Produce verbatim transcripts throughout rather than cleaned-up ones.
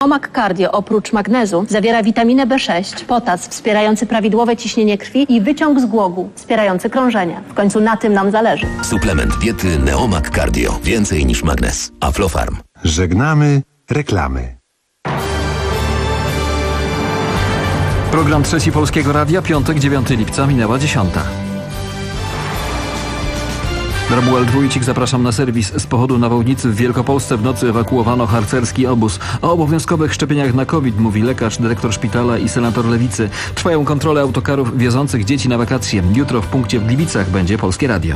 Neomak Cardio oprócz magnezu zawiera witaminę B sześć, potas wspierający prawidłowe ciśnienie krwi i wyciąg z głogu wspierający krążenie. W końcu na tym nam zależy. Suplement diety Neomak Cardio. Więcej niż magnez. Aflofarm. Żegnamy reklamy. Program Trzeci Polskiego Radia, piątek, dziewiątego lipca, minęła dziesiąta. Romuald Wójcik, zapraszam na serwis. Z powodu nawałnicy w Wielkopolsce w nocy ewakuowano harcerski obóz. O obowiązkowych szczepieniach na COVID mówi lekarz, dyrektor szpitala i senator Lewicy. Trwają kontrole autokarów wiozących dzieci na wakacje. Jutro w punkcie w Gliwicach będzie Polskie Radio.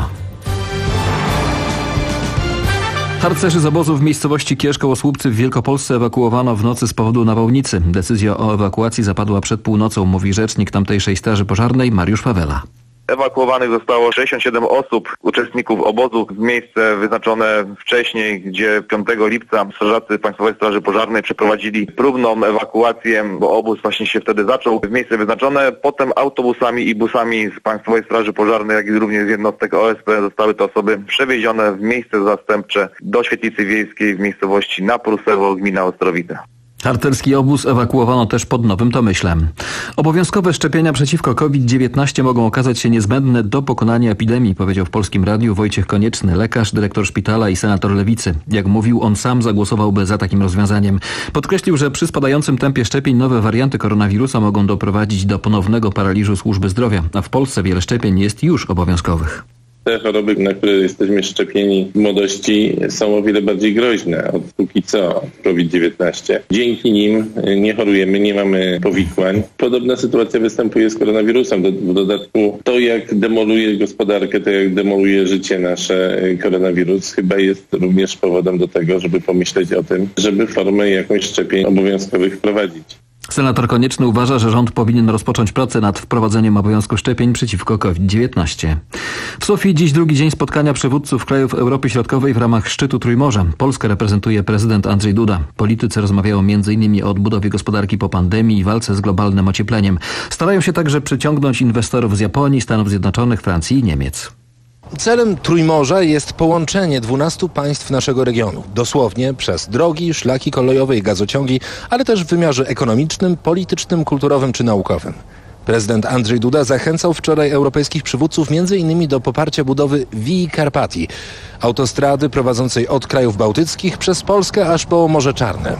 Harcerzy z obozu w miejscowości Kież koło Słupcy w Wielkopolsce ewakuowano w nocy z powodu nawałnicy. Decyzja o ewakuacji zapadła przed północą, mówi rzecznik tamtejszej Straży Pożarnej Mariusz Pawela. Ewakuowanych zostało sześćdziesiąt siedem osób, uczestników obozu w miejsce wyznaczone wcześniej, gdzie piątego lipca strażacy Państwowej Straży Pożarnej przeprowadzili próbną ewakuację, bo obóz właśnie się wtedy zaczął w miejsce wyznaczone. Potem autobusami i busami z Państwowej Straży Pożarnej, jak i również z jednostek O S P zostały te osoby przewiezione w miejsce zastępcze do świetlicy wiejskiej w miejscowości Naprusewo, gmina Ostrowice. Harcerski obóz ewakuowano też pod Nowym Tomyślem. Obowiązkowe szczepienia przeciwko COVID dziewiętnaście mogą okazać się niezbędne do pokonania epidemii, powiedział w Polskim Radiu Wojciech Konieczny, lekarz, dyrektor szpitala i senator Lewicy. Jak mówił, on sam zagłosowałby za takim rozwiązaniem. Podkreślił, że przy spadającym tempie szczepień nowe warianty koronawirusa mogą doprowadzić do ponownego paraliżu służby zdrowia, a w Polsce wiele szczepień jest już obowiązkowych. Te choroby, na które jesteśmy szczepieni w młodości, są o wiele bardziej groźne od póki co COVID dziewiętnaście. Dzięki nim nie chorujemy, nie mamy powikłań. Podobna sytuacja występuje z koronawirusem. Do, w dodatku to, jak demoluje gospodarkę, to jak demoluje życie nasze koronawirus, chyba jest również powodem do tego, żeby pomyśleć o tym, żeby formę jakąś szczepień obowiązkowych wprowadzić. Senator Konieczny uważa, że rząd powinien rozpocząć pracę nad wprowadzeniem obowiązku szczepień przeciwko COVID dziewiętnaście. W Sofii dziś drugi dzień spotkania przywódców krajów Europy Środkowej w ramach szczytu Trójmorza. Polskę reprezentuje prezydent Andrzej Duda. Politycy rozmawiają między innymi o odbudowie gospodarki po pandemii i walce z globalnym ociepleniem. Starają się także przyciągnąć inwestorów z Japonii, Stanów Zjednoczonych, Francji i Niemiec. Celem Trójmorza jest połączenie dwunastu państw naszego regionu. Dosłownie przez drogi, szlaki kolejowe i gazociągi, ale też w wymiarze ekonomicznym, politycznym, kulturowym czy naukowym. Prezydent Andrzej Duda zachęcał wczoraj europejskich przywódców między innymi do poparcia budowy Vii Carpatii, autostrady prowadzącej od krajów bałtyckich przez Polskę aż po Morze Czarne.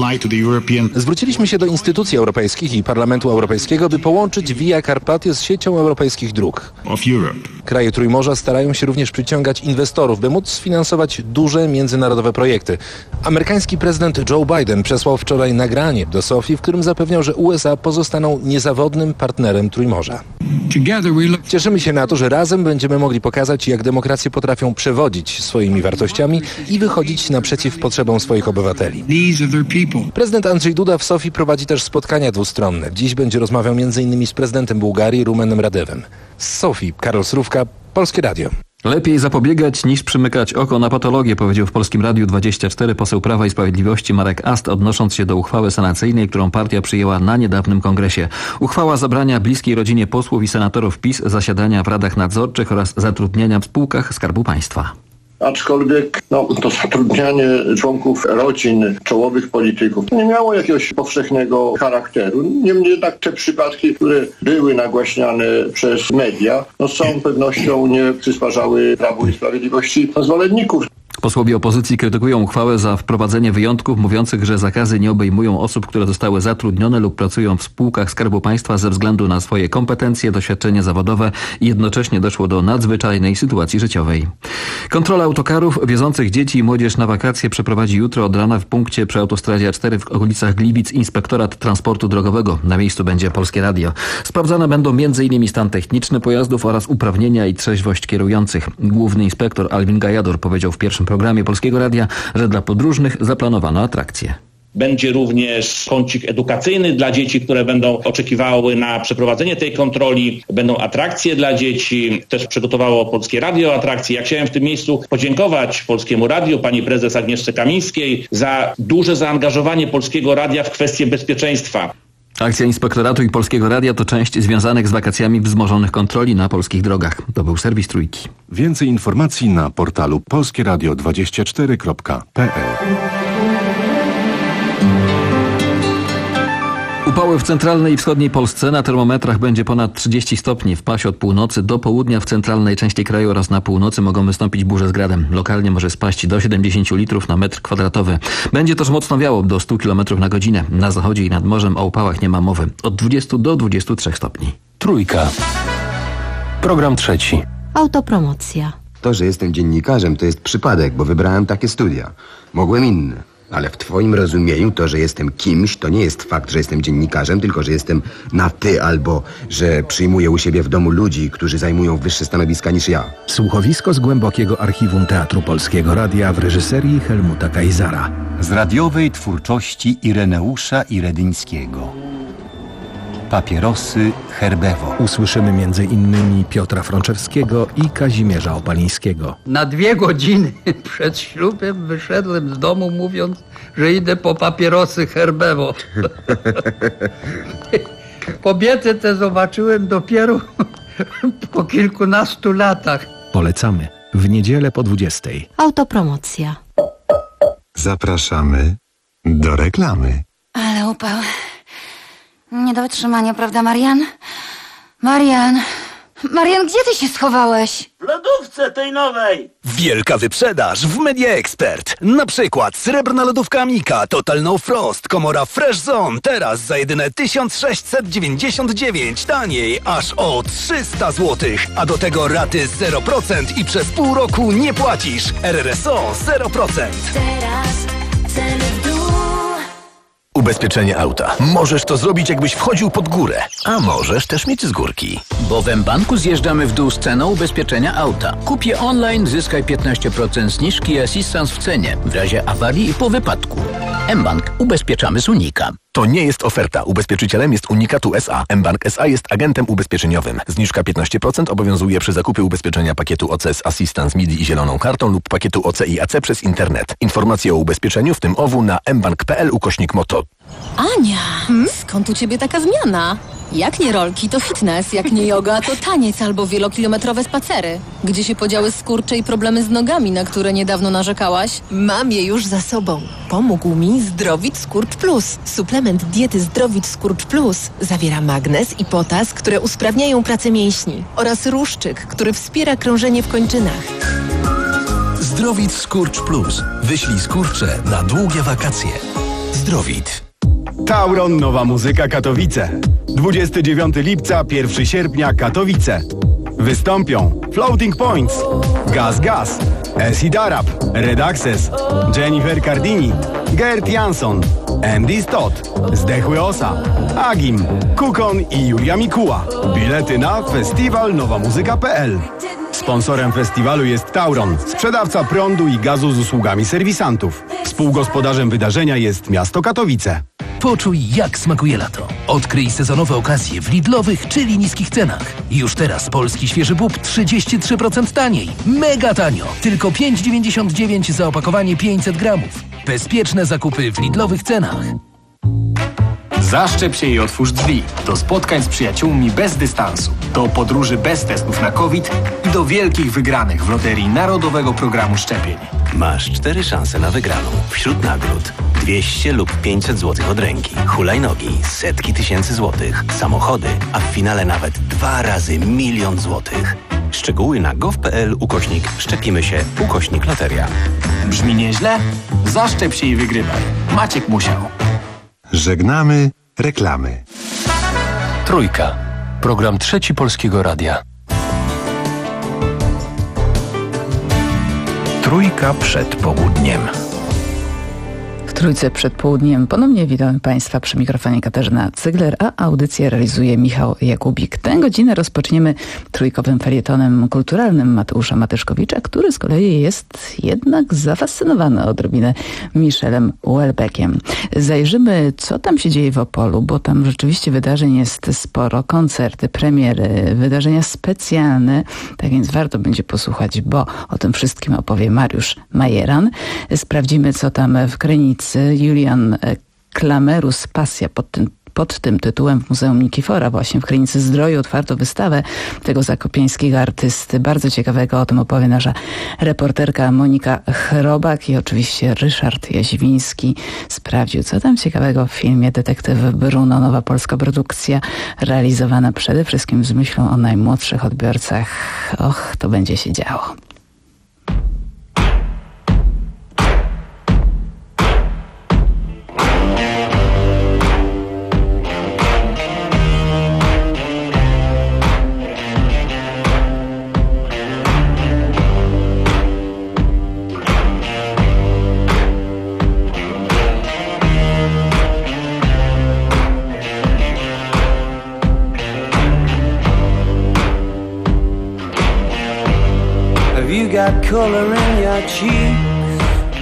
Zwróciliśmy się do instytucji europejskich i Parlamentu Europejskiego, by połączyć Via Carpatię z siecią europejskich dróg. Kraje Trójmorza starają się również przyciągać inwestorów, by móc sfinansować duże międzynarodowe projekty. Amerykański prezydent Joe Biden przesłał wczoraj nagranie do Sofii, w którym zapewniał, że U S A pozostaną niezawodnym partnerem Trójmorza. Cieszymy się na to, że razem będziemy mogli pokazać, jak demokracje potrafią przewodzić swoimi wartościami i wychodzić naprzeciw potrzebom swoich obywateli. Prezydent Andrzej Duda w Sofii prowadzi też spotkania dwustronne. Dziś będzie rozmawiał między innymi z prezydentem Bułgarii Rumenem Radewem. Z Sofii Karol Srówka, Polskie Radio. Lepiej zapobiegać niż przymykać oko na patologię, powiedział w Polskim Radiu dwadzieścia cztery poseł Prawa i Sprawiedliwości Marek Ast, odnosząc się do uchwały senacyjnej, którą partia przyjęła na niedawnym kongresie. Uchwała zabrania bliskiej rodzinie posłów i senatorów PiS zasiadania w radach nadzorczych oraz zatrudniania w spółkach Skarbu Państwa. Aczkolwiek no, to zatrudnianie członków rodzin czołowych polityków nie miało jakiegoś powszechnego charakteru. Niemniej jednak te przypadki, które były nagłaśniane przez media, no, z całą pewnością nie przysparzały Prawu i Sprawiedliwości zwolenników. Posłowie opozycji krytykują uchwałę za wprowadzenie wyjątków, mówiących, że zakazy nie obejmują osób, które zostały zatrudnione lub pracują w spółkach Skarbu Państwa ze względu na swoje kompetencje, doświadczenie zawodowe i jednocześnie doszło do nadzwyczajnej sytuacji życiowej. Kontrola autokarów wiozących dzieci i młodzież na wakacje przeprowadzi jutro od rana w punkcie przy autostradzie A cztery w okolicach Gliwic Inspektorat Transportu Drogowego. Na miejscu będzie Polskie Radio. Sprawdzane będą między innymi stan techniczny pojazdów oraz uprawnienia i trzeźwość kierujących. Główny inspektor Alwin Gajador powiedział w pierwszym programie Polskiego Radia, że dla podróżnych zaplanowano atrakcje. Będzie również kącik edukacyjny dla dzieci, które będą oczekiwały na przeprowadzenie tej kontroli. Będą atrakcje dla dzieci. Też przygotowało Polskie Radio atrakcje. Ja chciałem w tym miejscu podziękować Polskiemu Radiu, pani prezes Agnieszce Kamińskiej za duże zaangażowanie Polskiego Radia w kwestie bezpieczeństwa. Akcja Inspektoratu i Polskiego Radia to część związanych z wakacjami wzmożonych kontroli na polskich drogach. To był serwis Trójki. Więcej informacji na portalu polskieradio dwadzieścia cztery kropka p l. Upały w centralnej i wschodniej Polsce. Na termometrach będzie ponad trzydzieści stopni. W pasie od północy do południa w centralnej części kraju oraz na północy mogą wystąpić burze z gradem. Lokalnie może spaść do siedemdziesięciu litrów na metr kwadratowy. Będzie też mocno wiało do stu kilometrów na godzinę. Na zachodzie i nad morzem o upałach nie ma mowy. Od dwudziestu do dwudziestu trzech stopni. Trójka. Program trzeci. Autopromocja. To, że jestem dziennikarzem, to jest przypadek, bo wybrałem takie studia. Mogłem inne. Ale w twoim rozumieniu to, że jestem kimś, to nie jest fakt, że jestem dziennikarzem, tylko że jestem na ty albo że przyjmuję u siebie w domu ludzi, którzy zajmują wyższe stanowiska niż ja. Słuchowisko z głębokiego archiwum Teatru Polskiego Radia w reżyserii Helmuta Kaisara. Z radiowej twórczości Ireneusza Iredyńskiego. Papierosy Herbewo. Usłyszymy między innymi Piotra Frączewskiego i Kazimierza Opalińskiego. Na dwie godziny przed ślubem wyszedłem z domu, mówiąc, że idę po papierosy Herbewo. Kobietę tę zobaczyłem dopiero po kilkunastu latach. Polecamy w niedzielę po dwudziestej. Autopromocja. Zapraszamy do reklamy. Ale upał. Nie do wytrzymania, prawda, Marian? Marian! Marian, gdzie ty się schowałeś? W lodówce tej nowej! Wielka wyprzedaż w Media Expert. Na przykład srebrna lodówka Amika Total No Frost, komora Fresh Zone. Teraz za jedyne tysiąc sześćset dziewięćdziesiąt dziewięć. Taniej aż o trzysta złotych. A do tego raty zero procent i przez pół roku nie płacisz. R R S O zero procent. Teraz ceny w dół. Ubezpieczenie auta. Możesz to zrobić, jakbyś wchodził pod górę, a możesz też mieć z górki. Bo w mBanku zjeżdżamy w dół z ceną ubezpieczenia auta. Kup je online, zyskaj piętnaście procent zniżki i asystans w cenie w razie awarii i po wypadku. mBank. Ubezpieczamy z Unika. To nie jest oferta. Ubezpieczycielem jest Unikatu S A. mBank S A jest agentem ubezpieczeniowym. Zniżka piętnaście procent obowiązuje przy zakupie ubezpieczenia pakietu O C z Assistance M I D I i zieloną kartą lub pakietu O C i A C przez internet. Informacje o ubezpieczeniu, w tym O W, na mbank.pl ukośnik moto. Ania, hmm? skąd u ciebie taka zmiana? Jak nie rolki, to fitness, jak nie yoga, to taniec albo wielokilometrowe spacery. Gdzie się podziały skurcze i problemy z nogami, na które niedawno narzekałaś? Mam je już za sobą. Pomógł mi Zdrowit Skurcz Plus. Suplement diety Zdrowit Skurcz Plus zawiera magnez i potas, które usprawniają pracę mięśni, oraz ruszczyk, który wspiera krążenie w kończynach. Zdrowit Skurcz Plus. Wyślij skurcze na długie wakacje. Zdrowit. Tauron Nowa Muzyka Katowice. dwudziestego dziewiątego lipca, pierwszego sierpnia Katowice. Wystąpią Floating Points, Gaz Gaz, Acid Arab, Red Access, Jennifer Cardini, Gert Jansson, Andy Stott, Zdechły Osa, Agim, Kukon i Julia Mikuła. Bilety na festiwal nowa muzyka kropka p l. Sponsorem festiwalu jest Tauron, sprzedawca prądu i gazu z usługami serwisantów. Współgospodarzem wydarzenia jest miasto Katowice. Poczuj, jak smakuje lato. Odkryj sezonowe okazje w Lidlowych, czyli niskich cenach. Już teraz polski świeży bób trzydzieści trzy procent taniej. Mega tanio. Tylko pięć dziewięćdziesiąt dziewięć za opakowanie pięćset gramów. Bezpieczne zakupy w Lidlowych cenach. Zaszczep się i otwórz drzwi. Do spotkań z przyjaciółmi bez dystansu. Do podróży bez testów na COVID i do wielkich wygranych w loterii Narodowego Programu Szczepień. Masz cztery szanse na wygraną. Wśród nagród dwieście lub pięćset złotych od ręki, hulajnogi, setki tysięcy złotych, samochody, a w finale nawet dwa razy milion złotych. Szczegóły na gov.pl ukośnik szczepimy się ukośnik loteria. Brzmi nieźle? Zaszczep się i wygrywaj. Maciek musiał. Żegnamy reklamy. Trójka. Program trzeci Polskiego Radia. Trójka przed południem. W Trójce przed południem ponownie witamy Państwa przy mikrofonie Katarzyna Cygler, a audycję realizuje Michał Jakubik. Tę godzinę rozpoczniemy trójkowym felietonem kulturalnym Mateusza Matyszkowicza, który z kolei jest jednak zafascynowany odrobinę Michelem Houellebecqiem. Zajrzymy, co tam się dzieje w Opolu, bo tam rzeczywiście wydarzeń jest sporo. Koncerty, premiery, wydarzenia specjalne, tak więc warto będzie posłuchać, bo o tym wszystkim opowie Mariusz Majeran. Sprawdzimy, co tam w Krynicy. Julian Klamerus Pasja pod tym pod tym tytułem w Muzeum Nikifora właśnie w Krynicy Zdroju otwarto wystawę tego zakopiańskiego artysty. Bardzo ciekawego, o tym opowie nasza reporterka Monika Chrobak i oczywiście Ryszard Jaźwiński sprawdził, co tam ciekawego w filmie Detektyw Bruno. Nowa polska produkcja realizowana przede wszystkim z myślą o najmłodszych odbiorcach. Och, to będzie się działo. Got color in your cheeks.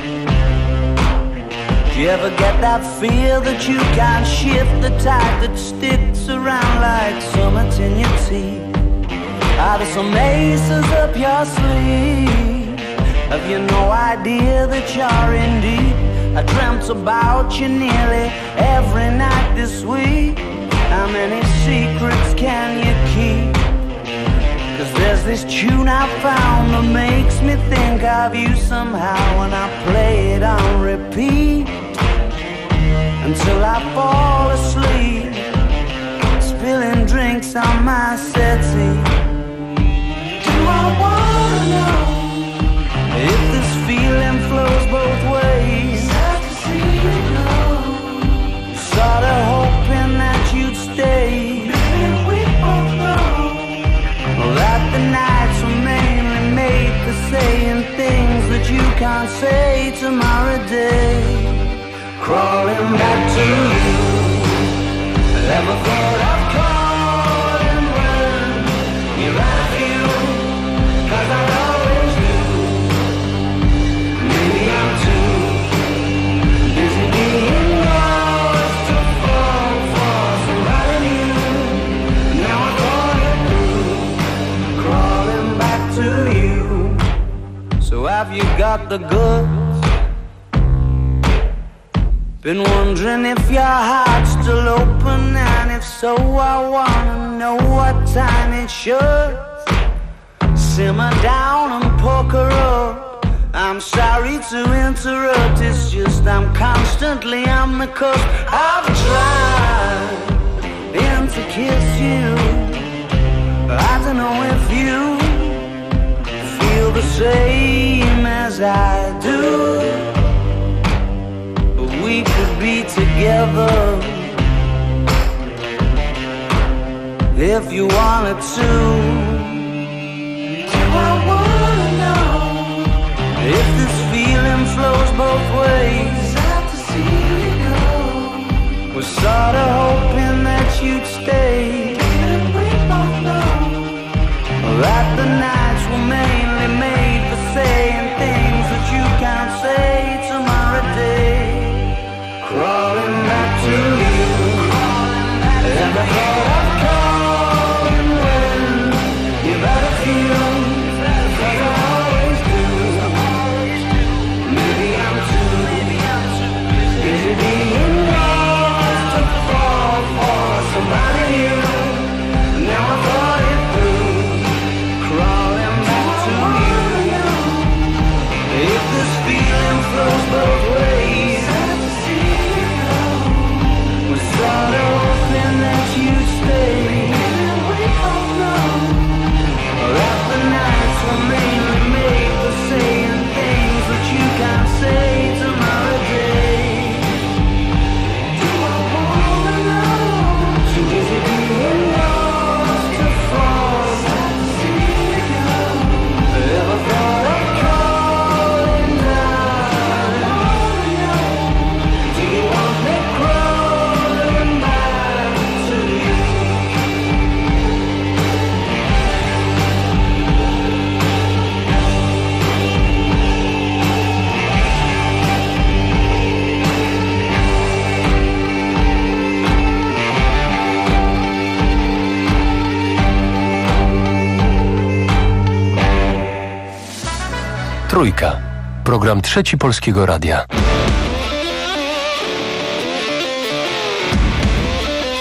Do you ever get that feel that you can't shift, the tide that sticks around like summits in your teeth? Are there some aces up your sleeve? Have you no idea that you're in deep? I dreamt about you nearly every night this week. How many secrets can you keep? 'Cause there's this tune I found that makes me think of you somehow, and I play it on repeat until I fall asleep, spilling drinks on my settee. Do I wanna know if this feeling flows both ways? Sad to see you go. Sorta hoping that you'd stay. Maybe we both know that the nights were mainly made for saying things that you can't say tomorrow day. Crawling back to you, never thought I'd call and run. You're out of you, 'cause I always do. Maybe I'm too busy being lost to fall for somebody new. Now I thought it through, crawling back to you. So have you got the goods? Been wondering if your heart's still open, and if so, I wanna know what time it should. Simmer down and poker up. I'm sorry to interrupt, it's just I'm constantly on the cusp. I've tried and to kiss you. I don't know if you feel the same as I do. We could be together if you wanted to. Do I wanna know if this feeling flows both ways? Sad to see you go. We're sorta hoping that you'd stay. And we both know that the nights were mainly made for saying things that you can't say tomorrow day. Crawling back to you, and I thought I'd call and when you better feel, 'cause I always do. Maybe I'm too busy being lost to fall for somebody new. Now I thought it through, crawling back to you. If this feeling flows both ways, sorta hoping that you'd stay. We both know that the nights were mainly made for saying things that you can't say tomorrow day. Do I wanna know? Too busy being lost to fall. Sad to see you go. Ever thought of calling down? Do you want me crawling back to you? Trójka. Program Trzeci Polskiego Radia.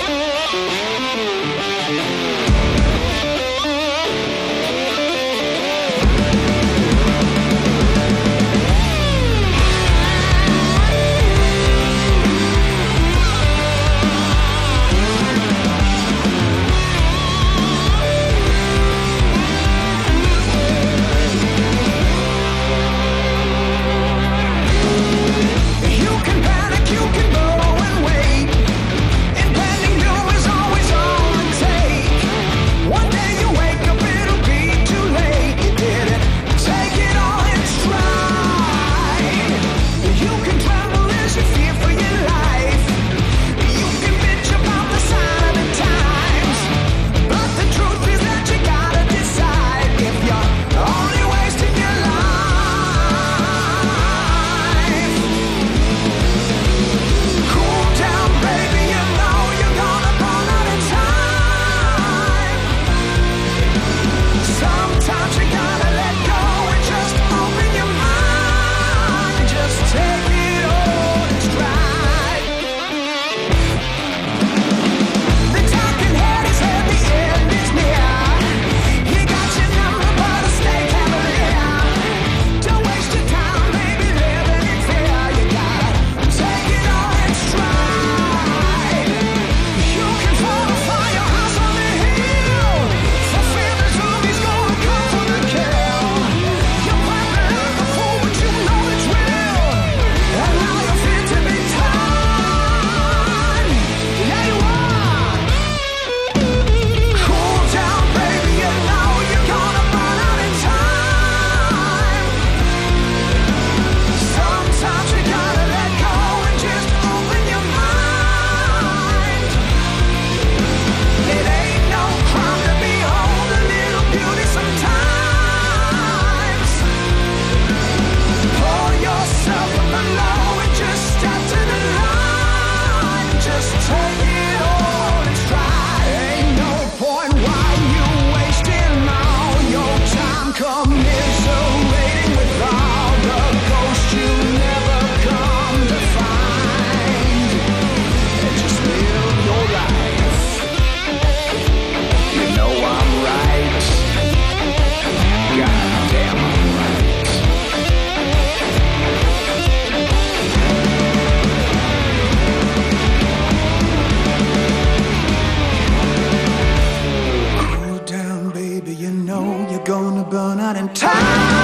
wanna burn out in time.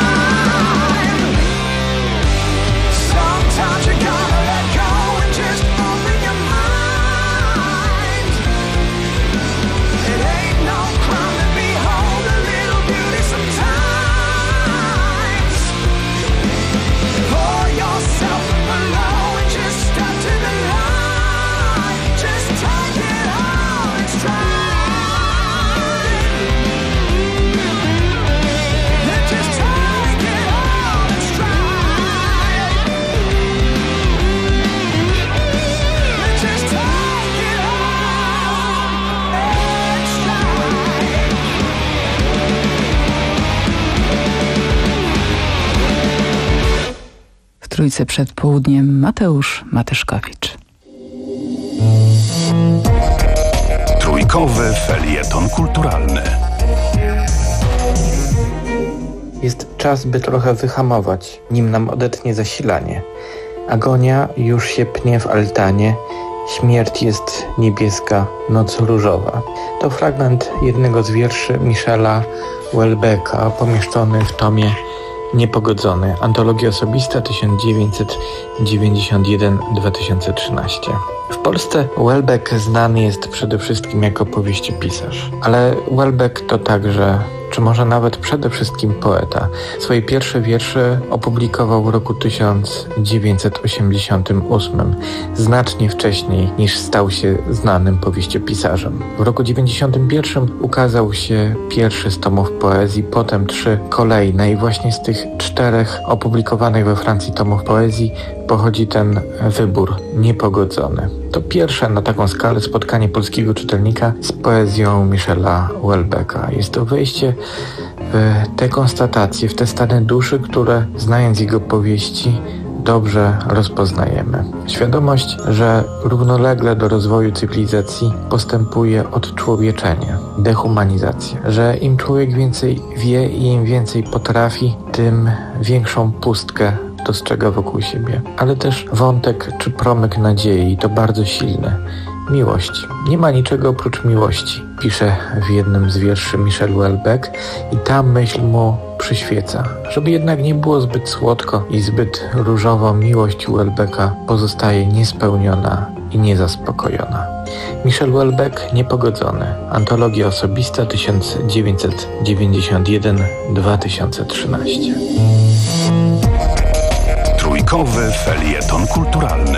Sometimes you gotta let go and just open your mind. It ain't no crime to behold a little beauty sometimes. Pour yourself below and just step to the line. Just take it all in stride. Just take it all in stride. Just take it all in stride. W trójce przed południem Mateusz Matyszkowicz. Trójkowy felieton kulturalny. Jest czas, by trochę wyhamować, nim nam odetnie zasilanie. Agonia już się pnie w altanie, śmierć jest niebieska, noc różowa. To fragment jednego z wierszy Michela Houellebecqa, pomieszczony w tomie Niepogodzony. Antologia osobista tysiąc dziewięćset dziewięćdziesiąt jeden do dwa tysiące trzynastego. W Polsce Houellebecq znany jest przede wszystkim jako powieściopisarz, ale Houellebecq to także, czy może nawet przede wszystkim poeta. Swoje pierwsze wiersze opublikował w roku tysiąc dziewięćset osiemdziesiątym ósmym, znacznie wcześniej niż stał się znanym powieściopisarzem. W roku dziewięćdziesiątym pierwszym ukazał się pierwszy z tomów poezji, potem trzy kolejne i właśnie z tych czterech opublikowanych we Francji tomów poezji pochodzi ten wybór Niepogodzony. To pierwsze na taką skalę spotkanie polskiego czytelnika z poezją Michela Houellebecqa. Jest to wejście w te konstatacje, w te stany duszy, które znając jego powieści dobrze rozpoznajemy. Świadomość, że równolegle do rozwoju cywilizacji postępuje odczłowieczenie, dehumanizacja, że im człowiek więcej wie i im więcej potrafi, tym większą pustkę dostrzega wokół siebie. Ale też wątek czy promyk nadziei, to bardzo silny. Miłość. Nie ma niczego oprócz miłości, pisze w jednym z wierszy Michel Houellebecq i ta myśl mu przyświeca. Żeby jednak nie było zbyt słodko i zbyt różowo, miłość Houellebecqa pozostaje niespełniona i niezaspokojona. Michel Houellebecq Niepogodzony. Antologia osobista tysiąc dziewięćset dziewięćdziesiąt jeden do dwa tysiące trzynastego. Trójkowy felieton kulturalny.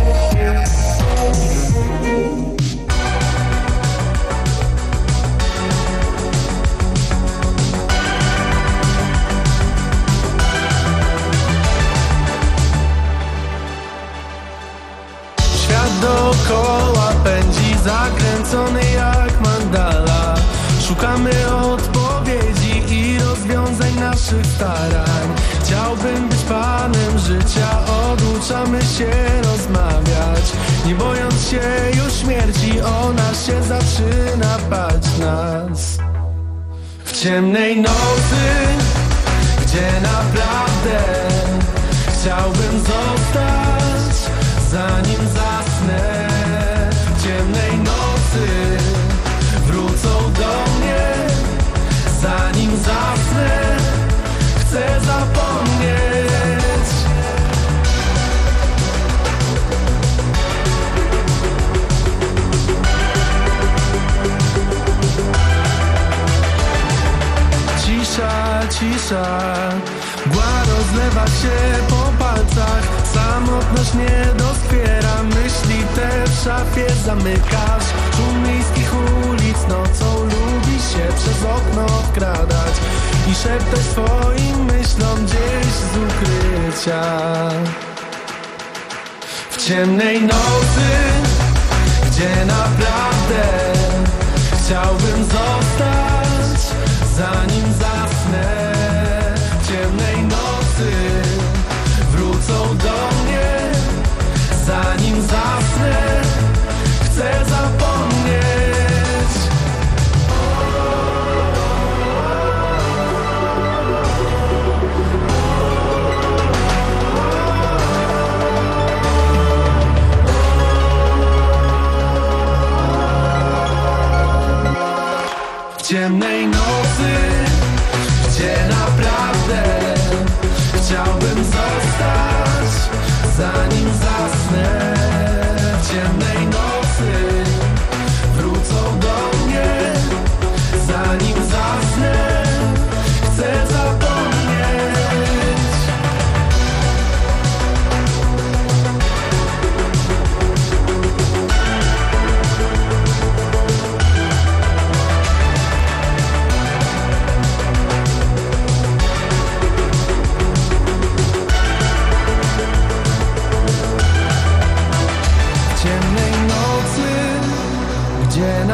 Świat dookoła pędzi, zakręcony jak mandala. Szukamy odpowiedzi i rozwiązań naszych starań. Chciałbym być panem życia, oduczamy się rozmawiać. Nie bojąc się już śmierci, ona się zaczyna bać nas. W ciemnej nocy, gdzie naprawdę chciałbym zostać, zanim zasnę. W ciemnej nocy wrócą do mnie, zanim zasnę. Chcę zapomnieć. Cisza, cisza, mgła rozlewa się po palcach. Samotność nie doskwiera, myśli te w szafie zamykasz. Szum miejskich ulic nocą lubi się przez okno wkradać i szeptać swoim myślom gdzieś z ukrycia. W ciemnej nocy, gdzie naprawdę chciałbym zostać, zanim zasnę. W ciemnej nocy wrócą do mnie, zanim zasnę. Chcę zapomnieć. W ciemnej nocy, gdzie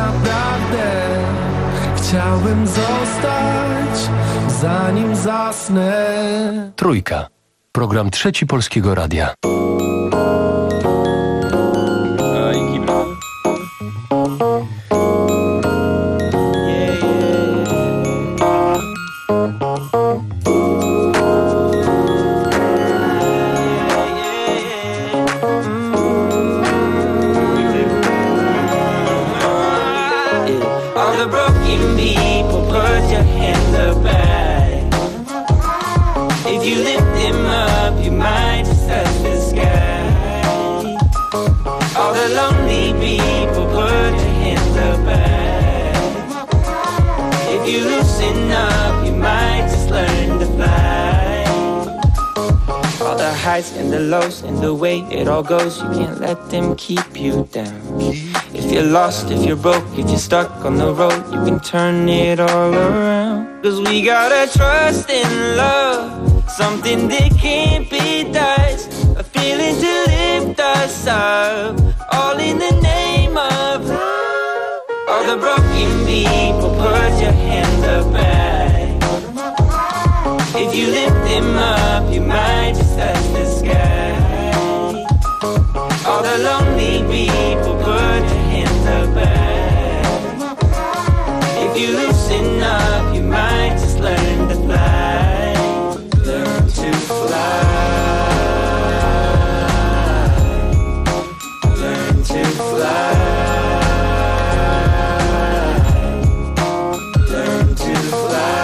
naprawdę chciałbym zostać, zanim zasnę. Trójka. Program Trzeci Polskiego Radia. And the lows and the way it all goes, you can't let them keep you down. If you're lost, if you're broke, if you're stuck on the road, you can turn it all around. Cause we gotta trust in love, something that can't be touched, a feeling to lift us up, all in the name of love. All the broken people, put your hands up high. If you lift them up, you might just touch the sky. All the lonely people, put your hands up high. If you loosen up, you might just learn to fly. Learn to fly. Learn to fly. Learn to fly.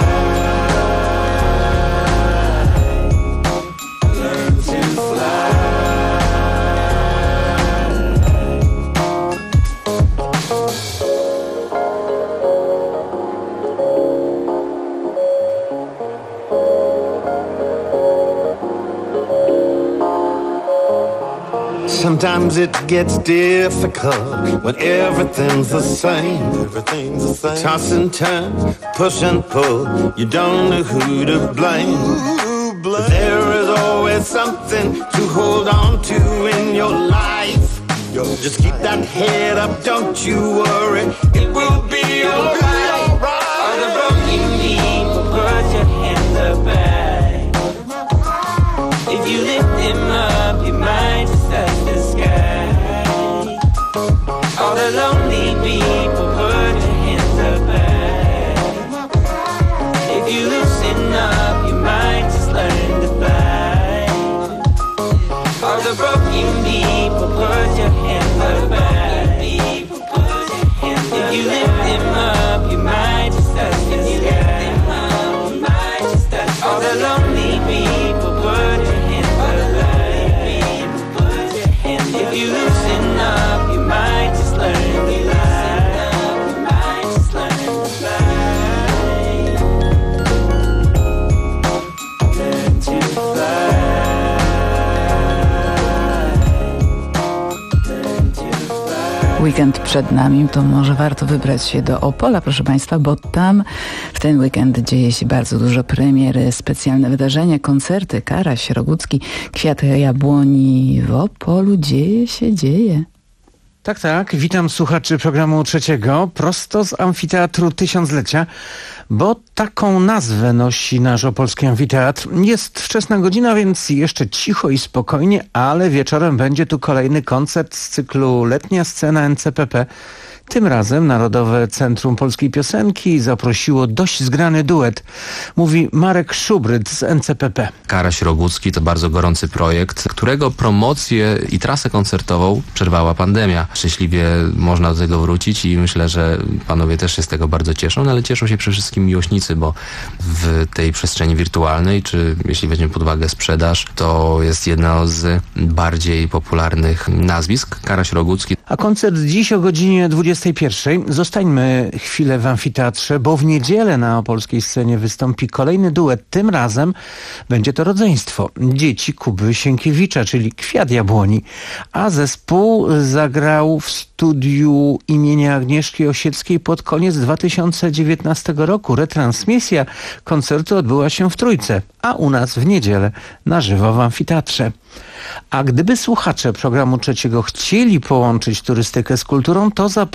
Sometimes it gets difficult when everything's the same. Everything's the same. Toss and turn, push and pull. You don't know who to blame. But there is always something to hold on to in your life. Just keep that head up, don't you worry. It will be alright. All the broken people, put your hands up high. If you lift them up, you might just touch the sky. All the lonely people, put your hands up high. If you loosen up, you might just learn to fly. All the broken people, put your hands up high. If you lift them up, you might just touch the sky. All the lonely people, put your hands up high. If you loosen up, you might just learn to fly. You might just learn to fly. Learn to fly. Weekend przed nami, to może warto wybrać się do Opola, proszę Państwa, bo tam w ten weekend dzieje się bardzo dużo premier, specjalne wydarzenia, koncerty. Karaś, Rogucki, Kwiat Jabłoni w Opolu. Dzieje się, dzieje. Tak, tak. Witam słuchaczy programu trzeciego prosto z Amfiteatru Tysiąclecia, bo taką nazwę nosi nasz opolski amfiteatr. Jest wczesna godzina, więc jeszcze cicho i spokojnie, ale wieczorem będzie tu kolejny koncert z cyklu Letnia Scena N C P P. Tym razem Narodowe Centrum Polskiej Piosenki zaprosiło dość zgrany duet, mówi Marek Szubryd z N C P P. Karaś Rogucki to bardzo gorący projekt, którego promocję i trasę koncertową przerwała pandemia. Szczęśliwie można do tego wrócić i myślę, że panowie też się z tego bardzo cieszą, ale cieszą się przede wszystkim miłośnicy, bo w tej przestrzeni wirtualnej, czy jeśli weźmiemy pod uwagę sprzedaż, to jest jedno z bardziej popularnych nazwisk, Karaś Rogucki. A koncert dziś o godzinie dwudziestej pierwszej. Zostańmy chwilę w amfiteatrze, bo w niedzielę na opolskiej scenie wystąpi kolejny duet. Tym razem będzie to rodzeństwo. Dzieci Kuby Sienkiewicza, czyli Kwiat Jabłoni. A zespół zagrał w studiu imienia Agnieszki Osieckiej pod koniec dwa tysiące dziewiętnastego roku. Retransmisja koncertu odbyła się w Trójce, a u nas w niedzielę na żywo w amfiteatrze. A gdyby słuchacze programu trzeciego chcieli połączyć turystykę z kulturą, to zapraszam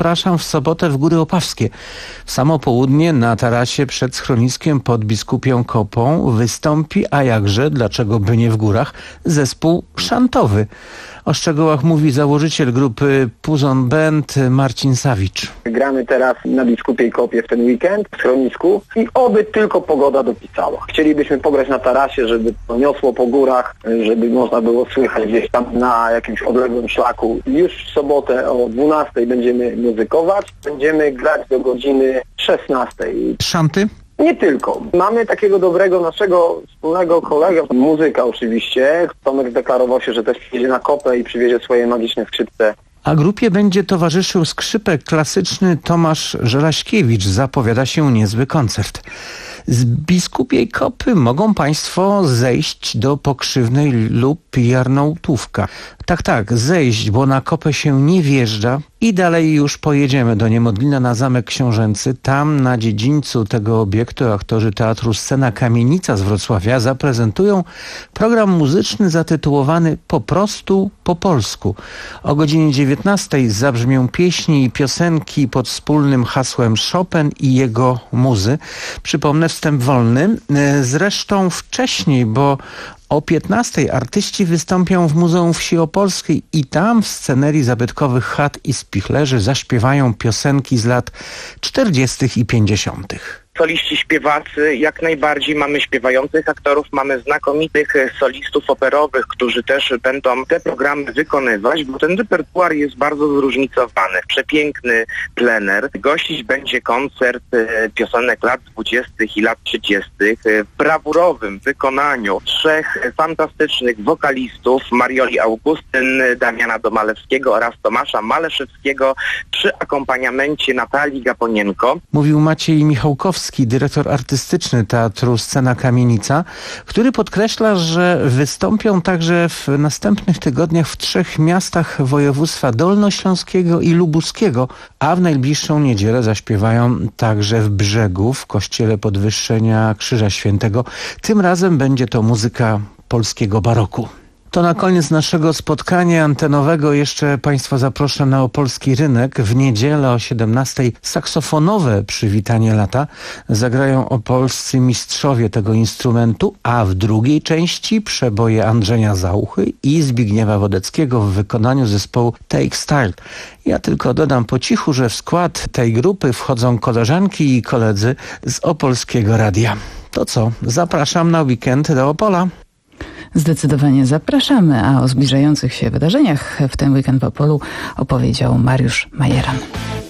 zapraszam w sobotę w Góry Opawskie. W samo południe na tarasie przed schroniskiem pod Biskupią Kopą wystąpi, a jakże, dlaczego by nie w górach, zespół szantowy. O szczegółach mówi założyciel grupy Puzon Band Marcin Sawicz. Gramy teraz na Biskupiej Kopie w ten weekend w schronisku i oby tylko pogoda dopisała. Chcielibyśmy pograć na tarasie, żeby to niosło po górach, żeby można było słychać gdzieś tam na jakimś odległym szlaku. Już w sobotę o dwunastej będziemy muzykować. Będziemy grać do godziny szesnastej. Szanty? Nie tylko. Mamy takiego dobrego naszego wspólnego kolegę, muzyka oczywiście. Tomek zdeklarował się, że też przyjedzie na kopę i przywiezie swoje magiczne skrzypce. A grupie będzie towarzyszył skrzypek klasyczny Tomasz Żelaśkiewicz. Zapowiada się niezły koncert. Z Biskupiej Kopy mogą Państwo zejść do Pokrzywnej lub Jarnołtówka. Tak, tak, zejść, bo na kopę się nie wjeżdża i dalej już pojedziemy do Niemodlina na Zamek Książęcy. Tam na dziedzińcu tego obiektu aktorzy Teatru Scena Kamienica z Wrocławia zaprezentują program muzyczny zatytułowany Po prostu po polsku. O godzinie dziewiętnastej zabrzmią pieśni i piosenki pod wspólnym hasłem Chopin i jego muzy. Przypomnę, wstęp wolny. Zresztą wcześniej, bo o piętnastej artyści wystąpią w Muzeum Wsi Opolskiej i tam w scenerii zabytkowych chat i spichlerzy zaśpiewają piosenki z lat czterdziestych i pięćdziesiątych. Soliści śpiewacy, jak najbardziej mamy śpiewających aktorów, mamy znakomitych solistów operowych, którzy też będą te programy wykonywać, bo ten repertuar jest bardzo zróżnicowany. Przepiękny plener. Gościć będzie koncert piosenek lat dwudziestych i lat trzydziestych w brawurowym wykonaniu trzech fantastycznych wokalistów, Marioli Augustyn, Damiana Domalewskiego oraz Tomasza Maleszewskiego przy akompaniamencie Natalii Gaponienko. Mówił Maciej Michałkowski, dyrektor artystyczny Teatru Scena Kamienica, który podkreśla, że wystąpią także w następnych tygodniach w trzech miastach województwa dolnośląskiego i lubuskiego, a w najbliższą niedzielę zaśpiewają także w Brzegu, w kościele Podwyższenia Krzyża Świętego. Tym razem będzie to muzyka polskiego baroku. To na koniec naszego spotkania antenowego jeszcze Państwa zaproszę na Opolski Rynek. W niedzielę o siedemnastej saksofonowe przywitanie lata zagrają opolscy mistrzowie tego instrumentu, a w drugiej części przeboje Andrzeja Zauchy i Zbigniewa Wodeckiego w wykonaniu zespołu Take Style. Ja tylko dodam po cichu, że w skład tej grupy wchodzą koleżanki i koledzy z Opolskiego Radia. To co? Zapraszam na weekend do Opola. Zdecydowanie zapraszamy, a o zbliżających się wydarzeniach w ten weekend w Opolu opowiedział Mariusz Majeran.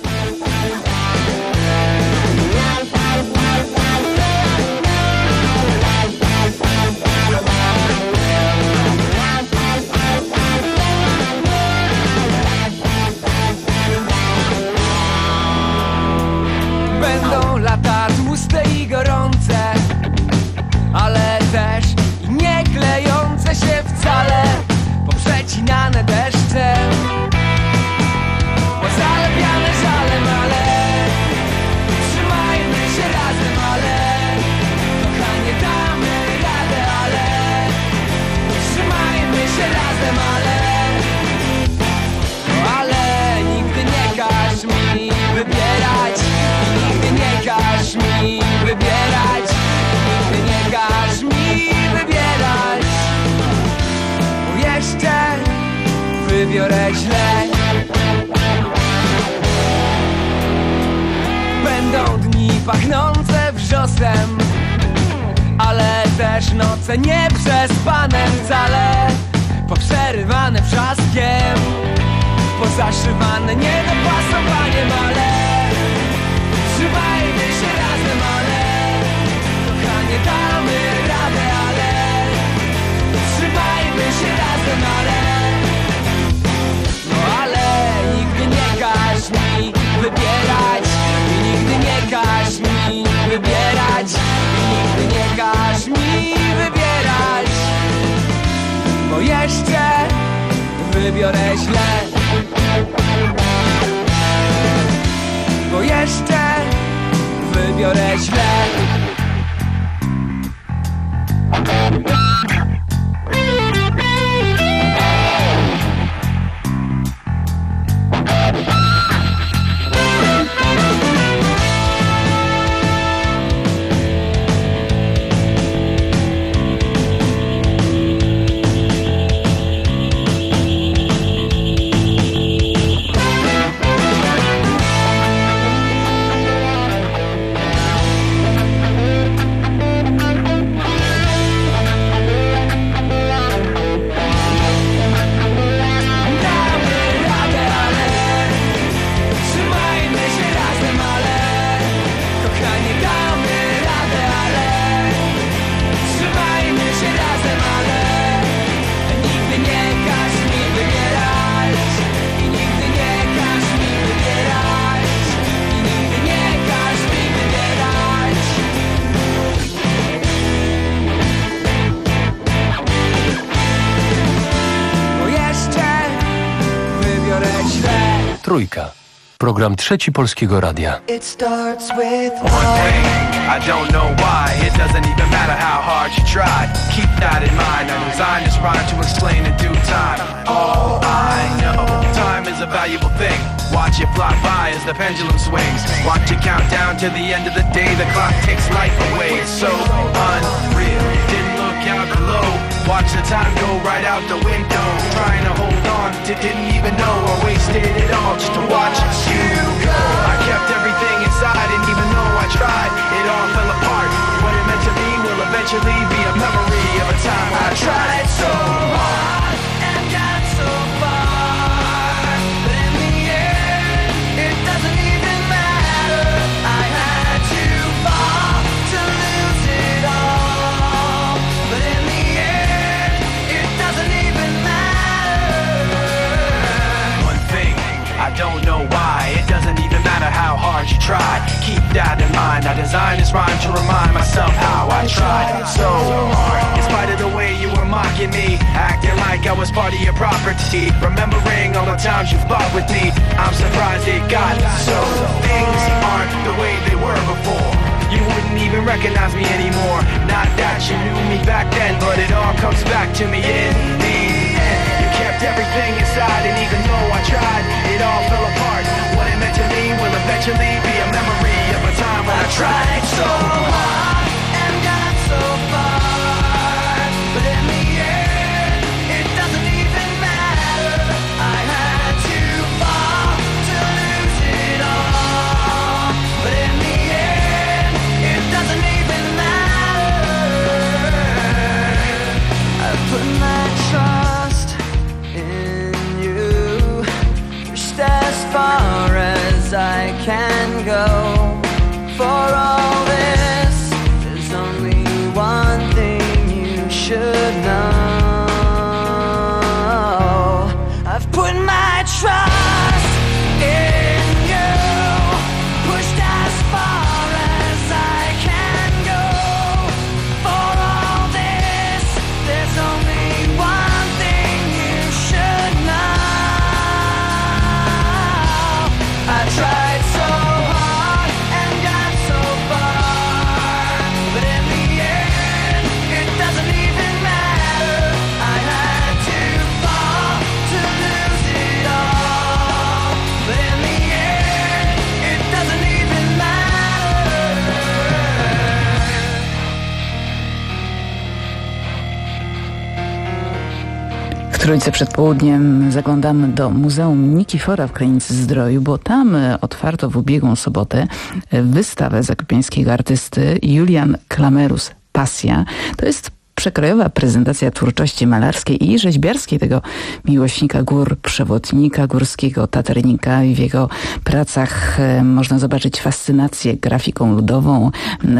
Będą lata tłuste i gorące, ale też nie klejące się wcale, poprzecinane deszczem, pozalepiane żalem, ale trzymajmy się razem, ale kochanie damy radę, ale trzymajmy się razem, ale ale nigdy nie każ mi wybierać, nigdy nie każ mi wybierać, nigdy nie każ mi wybierać, bo jeszcze wybiorę źle. Będą dni pachnące wrzosem, ale też noce nieprzespane wcale, poprzerywane wrzaskiem, pozaszywane niedopasowaniem, ale trzymajmy się razem, ale kochanie damy radę, ale trzymajmy się razem, ale no ale nigdy nie każ mi wybierać, i nigdy nie każ mi wybierać, i nigdy nie każ mi wybierać, bo jeszcze wybiorę źle, bo jeszcze wybiorę źle. Trójka. Program Trzeci Polskiego Radia. It starts with one thing, I don't know why. It doesn't even matter how hard you try. Keep that in mind. I designed this rhyme to explain in due time. All I know, time is a valuable thing. Watch it fly by as the pendulum swings. Watch it count down to the end of the day. The clock takes life away. It's so unreal. Didn't look out below. Watch the time go right out the window. Trying to hold on to didn't even know I wasted it all just to watch you go. I kept everything inside and even though I tried, it all fell apart. What it meant to me will eventually be a memory of a time when I tried so hard and got so far. But in the end, it doesn't even matter. I had to fall to lose it all. But in the end, it doesn't even matter. One thing, I don't know why. It doesn't even matter how hard you try. Keep that in mind. I designed this rhyme to remind myself how I tried so hard. In spite of the way you were mocking me, acting like I was part of your property, remembering all the times you fought with me, I'm surprised it got so. Things aren't the way they were before. You wouldn't even recognize me anymore. Not that you knew me back then, but it all comes back to me in the end. You kept everything inside, and even though I tried, it all fell apart. What it meant to me will eventually be a memory of a time when I tried so hard and got so far. But in the end, it doesn't even matter. I had to fall to lose it all. But in the end, it doesn't even matter. I put my trust in you, pushed as far as I can go. For all this, there's only one thing you should know. I've put my trust in you, pushed as far as I can go. For all this, there's only one thing you should know. I tried so hard and got so far, but in the end, it doesn't even matter. I had to fall to lose it all, but in the end, it doesn't even matter. W Trójce przed południem zaglądamy do Muzeum Nikifora w Krynicy Zdroju, bo tam otwarto w ubiegłą sobotę wystawę zakopiańskiego artysty Julian Klamerus Pasja. To jest przekrojowa prezentacja twórczości malarskiej i rzeźbiarskiej tego miłośnika gór, przewodnika górskiego, taternika, i w jego pracach można zobaczyć fascynację grafiką ludową.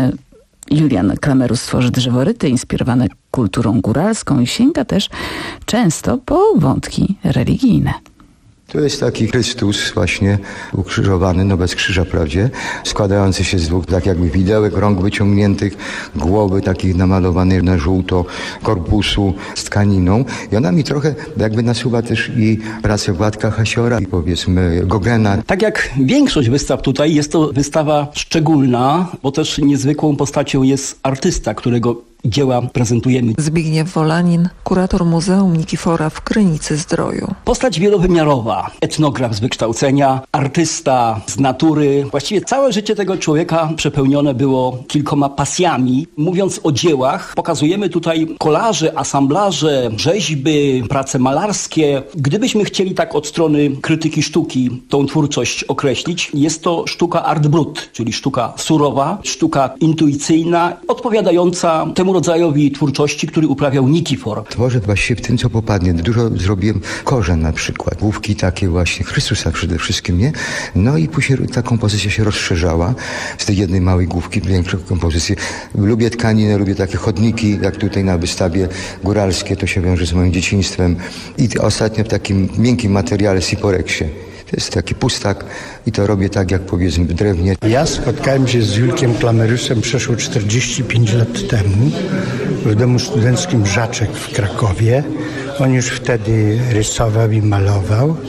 Julian Klamerus tworzy drzeworyty inspirowane kulturą góralską i sięga też często po wątki religijne. To jest taki Chrystus właśnie ukrzyżowany, no bez krzyża wprawdzie, składający się z dwóch tak jakby widełek, rąk wyciągniętych, głowy takich namalowanych na żółto, korpusu z tkaniną. I ona mi trochę jakby nasuwa też i pracę Władka Hasiora i powiedzmy Gogena. Tak jak większość wystaw tutaj, jest to wystawa szczególna, bo też niezwykłą postacią jest artysta, którego dzieła prezentujemy. Zbigniew Wolanin, kurator Muzeum Nikifora w Krynicy Zdroju. Postać wielowymiarowa, etnograf z wykształcenia, artysta z natury. Właściwie całe życie tego człowieka przepełnione było kilkoma pasjami. Mówiąc o dziełach, pokazujemy tutaj kolaże, asamblaże, rzeźby, prace malarskie. Gdybyśmy chcieli tak od strony krytyki sztuki tą twórczość określić, jest to sztuka art brut, czyli sztuka surowa, sztuka intuicyjna, odpowiadająca temu rodzajowi twórczości, który uprawiał Nikifor. Tworzę właściwie w tym, co popadnie. Dużo zrobiłem korzeń na przykład. Główki takie właśnie Chrystusa przede wszystkim, nie? No i później ta kompozycja się rozszerzała. Z tej jednej małej główki większą kompozycję. Lubię tkaninę, lubię takie chodniki, jak tutaj na wystawie góralskie. To się wiąże z moim dzieciństwem. I ostatnio w takim miękkim materiale Siporeksie. To jest taki pustak i to robię tak, jak powiedzmy w drewnie. Ja spotkałem się z Julkiem Klamerusem przeszło czterdzieści pięć lat temu w domu studenckim Żaczek w Krakowie. On już wtedy rysował i malował.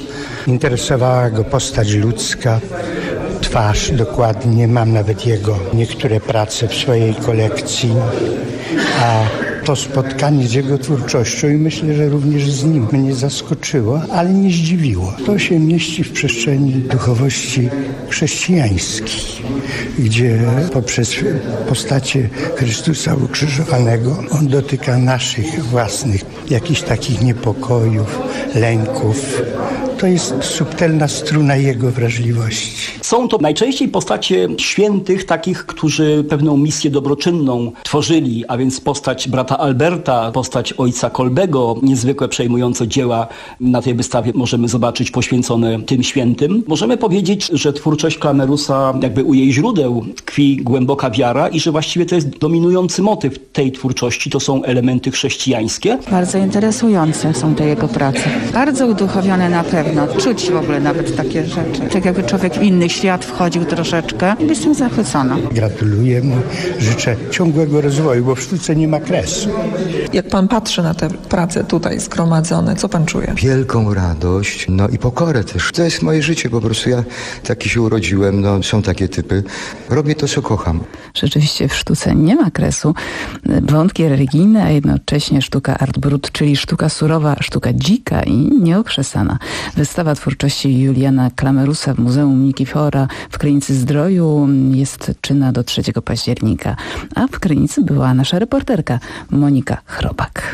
Interesowała go postać ludzka, twarz dokładnie. Mam nawet jego niektóre prace w swojej kolekcji. A to spotkanie z jego twórczością i myślę, że również z nim mnie zaskoczyło, ale nie zdziwiło. To się mieści w przestrzeni duchowości chrześcijańskiej, gdzie poprzez postacie Chrystusa ukrzyżowanego on dotyka naszych własnych jakichś takich niepokojów, lęków. To jest subtelna struna jego wrażliwości. Są to najczęściej postacie świętych, takich, którzy pewną misję dobroczynną tworzyli, a więc postać brata Alberta, postać ojca Kolbego, niezwykle przejmujące dzieła na tej wystawie możemy zobaczyć poświęcone tym świętym. Możemy powiedzieć, że twórczość Klamerusa, jakby u jej źródeł tkwi głęboka wiara i że właściwie to jest dominujący motyw tej twórczości, to są elementy chrześcijańskie. Bardzo interesujące są te jego prace. Bardzo uduchowione na pewno. Czuć w ogóle nawet takie rzeczy. Tak jakby człowiek w inny świat wchodził troszeczkę. Jestem zachwycona. Gratuluję mu, życzę ciągłego rozwoju, bo w sztuce nie ma kresu. Jak pan patrzy na te prace tutaj zgromadzone, co pan czuje? Wielką radość, no i pokorę też. To jest moje życie, po prostu ja taki się urodziłem, no są takie typy. Robię to, co kocham. Rzeczywiście w sztuce nie ma kresu. Wątki religijne, a jednocześnie sztuka art brut, czyli sztuka surowa, sztuka dzika i nieokrzesana. Wystawa twórczości Juliana Klamerusa w Muzeum Nikifora w Krynicy Zdroju jest czynna do trzeciego października, a w Krynicy była nasza reporterka Monika Chrobak.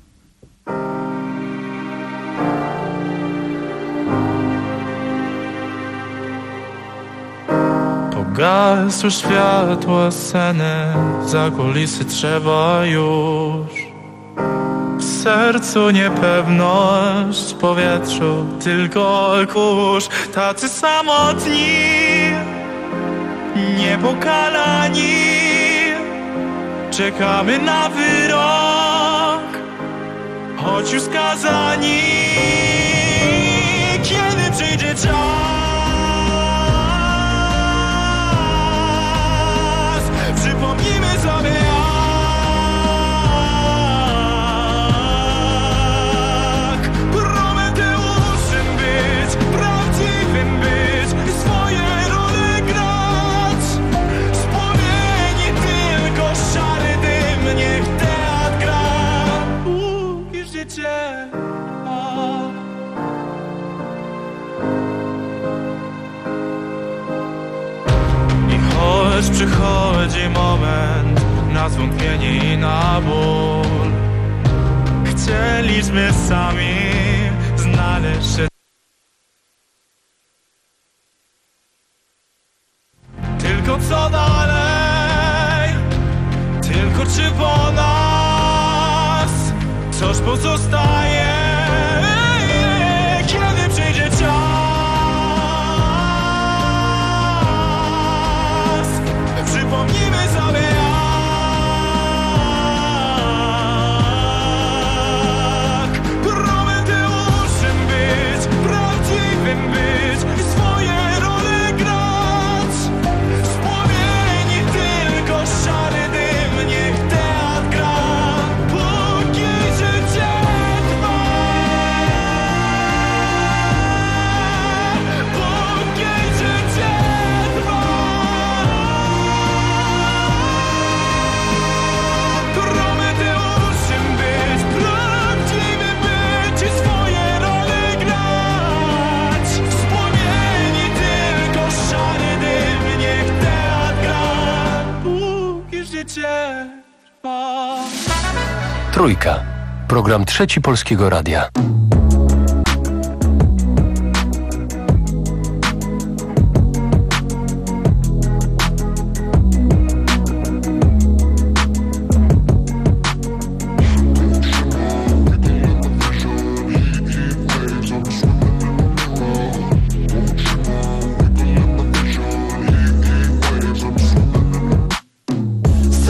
Pogasło światło sceny, za kulisy trzeba już. W sercu niepewność, w powietrzu tylko kurz. Tacy samotni, niepokalani, czekamy na wyrok, choć już skazani. Kiedy przyjdzie czas, przypomnijmy sobie jak Prometeuszem być, prawdziwym być i swoje role grać. Z płomieni tylko szary dym, niech teatr gra, póki życie ma. I choć przychodzi moment na zwątpienie i na ból, chcieliśmy sami znaleźć się. Tylko co dalej? Tylko czy po nas coś pozostaje? Kiedy przyjdzie czas, przypomnijmy sobie jak Prometeuszem być, prawdziwym być i swoje role grać. Z płomieni tylko szary dym, niech teatr gra, póki życie trwa. Póki życie trwa. Prometeuszem być, prawdziwy być i swoje role grać. Z płomieni tylko szary dym, niech teatr gra, póki życie trwa. Trójka. Program Trzeci Polskiego Radia.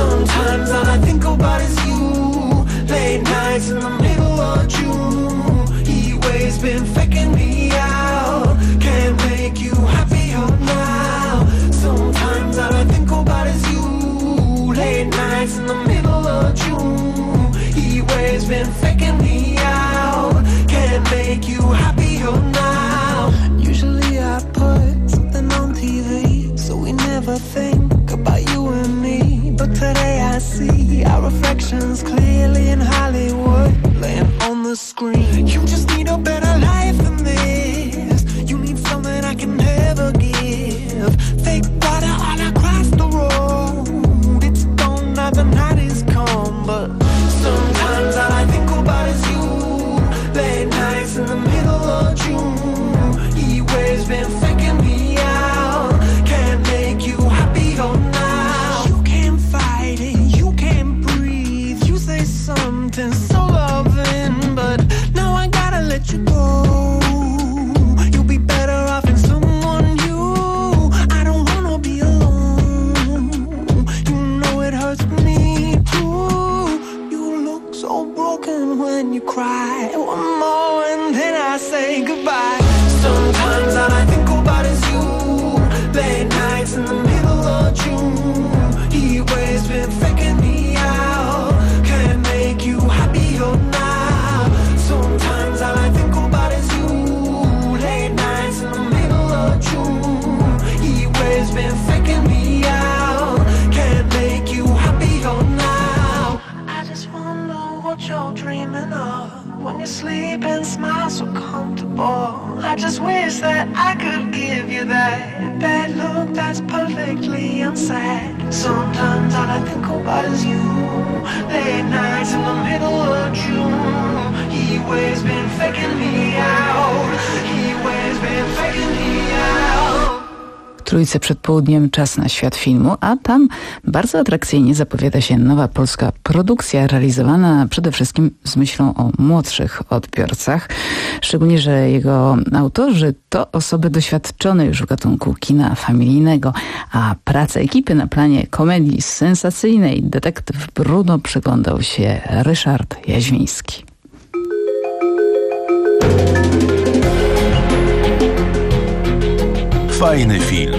Sometimes all I think about is you. Late nights in the middle of June. just wish that I could give you that, that look that's perfectly unsaid. Sometimes all I think about is you, late nights in the middle of June. He always been faking me out, he always been faking me out. Trójce przed południem czas na świat filmu, a tam bardzo atrakcyjnie zapowiada się nowa polska produkcja realizowana przede wszystkim z myślą o młodszych odbiorcach. Szczególnie, że jego autorzy to osoby doświadczone już w gatunku kina familijnego, a praca ekipy na planie komedii sensacyjnej Detektyw Bruno przyglądał się Ryszard Jaźwiński. Fajny film.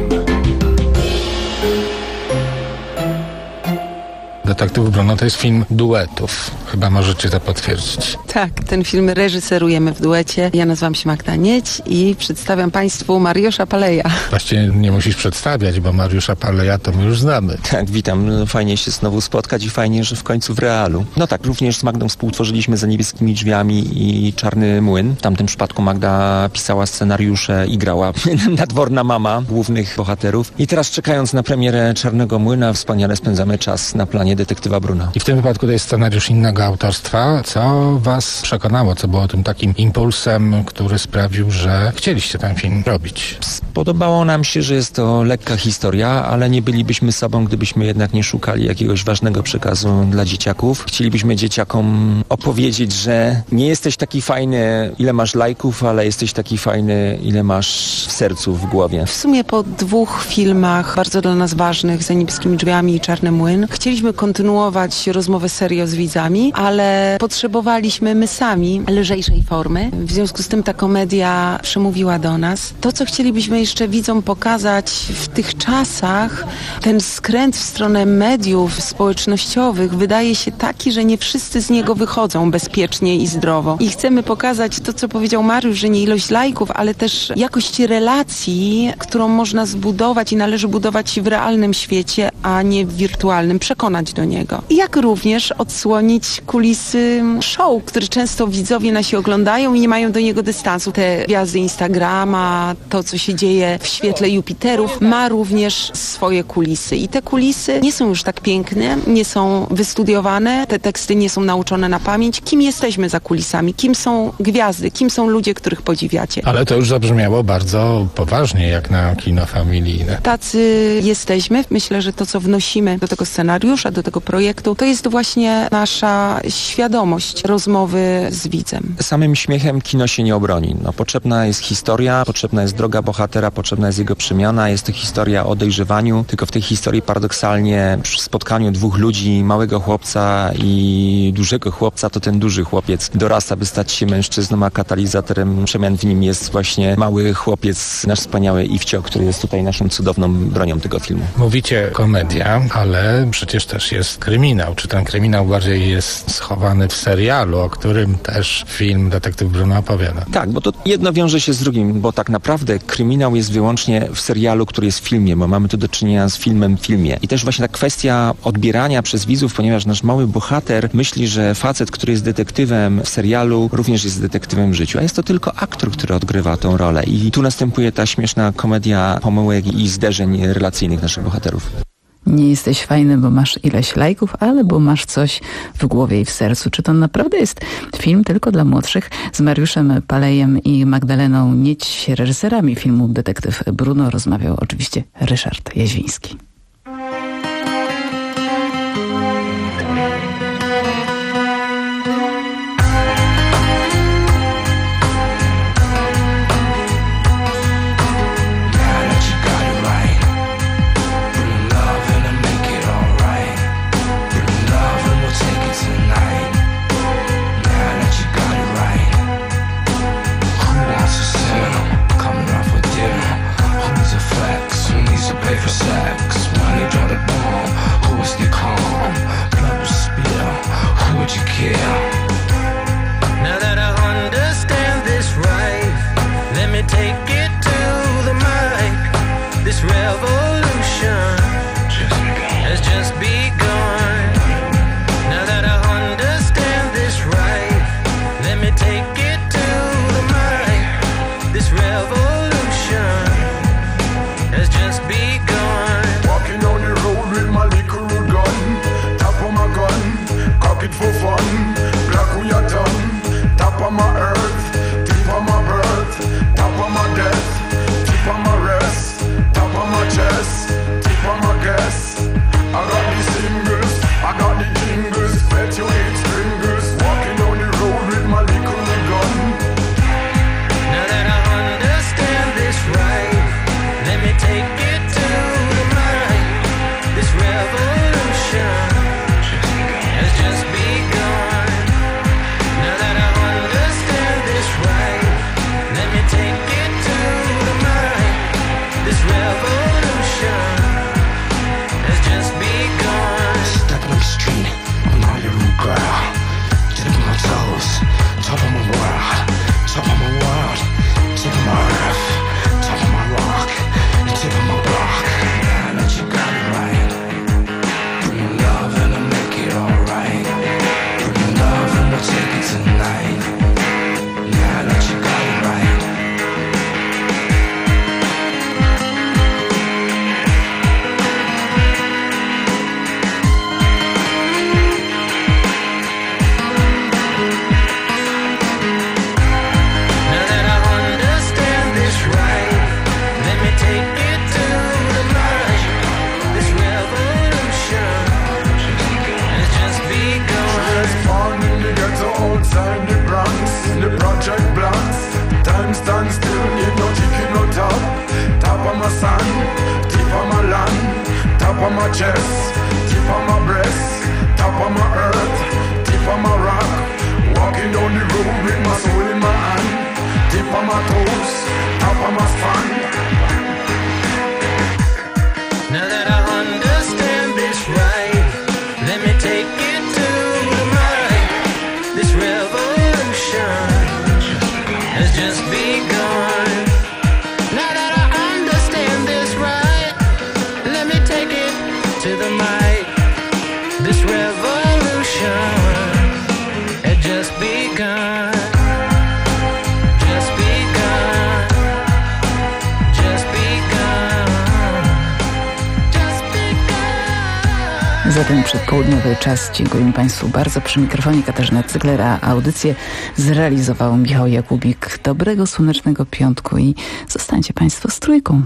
Detektyw Bruno to jest film duetów. Chyba możecie to potwierdzić. Tak, ten film reżyserujemy w duecie. Ja nazywam się Magda Nieć i przedstawiam Państwu Mariusza Paleja. Właściwie nie musisz przedstawiać, bo Mariusza Paleja to my już znamy. Tak, witam. No, fajnie się znowu spotkać i fajnie, że w końcu w realu. No tak, również z Magdą współtworzyliśmy Za niebieskimi drzwiami i Czarny młyn. W tamtym przypadku Magda pisała scenariusze i grała nadworna mama głównych bohaterów. I teraz czekając na premierę Czarnego młyna, wspaniale spędzamy czas na planie Detektywa Bruna. I w tym wypadku to jest scenariusz innego autorstwa. Co was przekonało? Co było tym takim impulsem, który sprawił, że chcieliście ten film robić? Podobało nam się, że jest to lekka historia, ale nie bylibyśmy sobą, gdybyśmy jednak nie szukali jakiegoś ważnego przekazu dla dzieciaków. Chcielibyśmy dzieciakom opowiedzieć, że nie jesteś taki fajny, ile masz lajków, ale jesteś taki fajny, ile masz w sercu, w głowie. W sumie po dwóch filmach bardzo dla nas ważnych, Za niebieskimi drzwiami i Czarny młyn, chcieliśmy kontynuować rozmowę serio z widzami, ale potrzebowaliśmy my sami lżejszej formy. W związku z tym ta komedia przemówiła do nas. To, co chcielibyśmy jeszcze widzom pokazać w tych czasach, ten skręt w stronę mediów społecznościowych wydaje się taki, że nie wszyscy z niego wychodzą bezpiecznie i zdrowo. I chcemy pokazać to, co powiedział Mariusz, że nie ilość lajków, ale też jakość relacji, którą można zbudować i należy budować w realnym świecie, a nie w wirtualnym, przekonać do niego. I jak również odsłonić kulisy show, które często widzowie nasi oglądają i nie mają do niego dystansu. Te gwiazdy Instagrama, to, co się dzieje w świetle Jupiterów, ma również swoje kulisy. I te kulisy nie są już tak piękne, nie są wystudiowane, te teksty nie są nauczone na pamięć. Kim jesteśmy za kulisami? Kim są gwiazdy? Kim są ludzie, których podziwiacie? Ale to już zabrzmiało bardzo poważnie, jak na kino familijne. Tacy jesteśmy. Myślę, że to, co wnosimy do tego scenariusza, do tego projektu, to jest właśnie nasza świadomość rozmowy z widzem. Samym śmiechem kino się nie obroni. No, potrzebna jest historia, potrzebna jest droga bohatera, potrzebna jest jego przemiana. Jest to historia o dojrzewaniu, tylko w tej historii paradoksalnie przy spotkaniu dwóch ludzi, małego chłopca i dużego chłopca, to ten duży chłopiec dorasta, by stać się mężczyzną, a katalizatorem przemian w nim jest właśnie mały chłopiec, nasz wspaniały Iwcio, który jest tutaj naszą cudowną bronią tego filmu. Mówicie komedia, ale przecież też jest kryminał. Czy ten kryminał bardziej jest schowany w serialu, o którym też film Detektyw Bruno opowiada? Tak, bo to jedno wiąże się z drugim, bo tak naprawdę kryminał jest wyłącznie w serialu, który jest w filmie, bo mamy tu do czynienia z filmem w filmie. I też właśnie ta kwestia odbierania przez widzów, ponieważ nasz mały bohater myśli, że facet, który jest detektywem w serialu, również jest detektywem w życiu, a jest to tylko aktor, który odgrywa tą rolę. I tu następuje ta śmieszna komedia pomyłek i zderzeń relacyjnych naszych bohaterów. Nie jesteś fajny, bo masz ileś lajków, ale bo masz coś w głowie i w sercu. Czy to naprawdę jest film tylko dla młodszych? Z Mariuszem Palejem i Magdaleną Nieć, reżyserami filmu Detektyw Bruno, rozmawiał oczywiście Ryszard Jaźwiński. This real just begun. Walking on the road with my little gun, top of my gun, cock it for fun. Black we are done, top of my earth, tip of my birth, top of my death, tip of my rest, top of my chest, tip of my guess. I got the singles, I got the jingles, bet you eight stringers. Walking on the road with my little gun. Now that I understand this right, let me take it to the mind. This revolution has just begun. Now that I understand this right, let me take it to the mind. This revolution has just begun. Stepping up the street, I'm on your root ground. Dipping my toes, top of my world, top of my world, tip of my earth, top of my rock, tip of my block. Yeah, I let you got it right. Bring your love and I'll make it alright. Bring your love and we'll take it tonight. Yeah, I let you got it right. Now that I understand this right, let me take it to the mind. This revolution has just begun. Transformed in the ghetto outside the Bronx, the project blocks. Time stands still, need no ticket, no top. Top of my sun, tip of my land, top of my chest, tip of my breast, top of my earth, tip of my rock. Walking down the road with my soul in my hand, tip of my toes, top of my span. Now that I understand this right, let me take it to the mind. This revolution has just begun. Now that I understand this right, let me take it to the mic. This revolution had just begun. Just begun. Just begun. Just begun. Za ten przedpołudniowy czas dziękuję Państwu bardzo. Przy mikrofonie Katarzyna Cygler, a audycję zrealizował Michał Jakubik. Dobrego, słonecznego piątku i zostańcie Państwo z Trójką.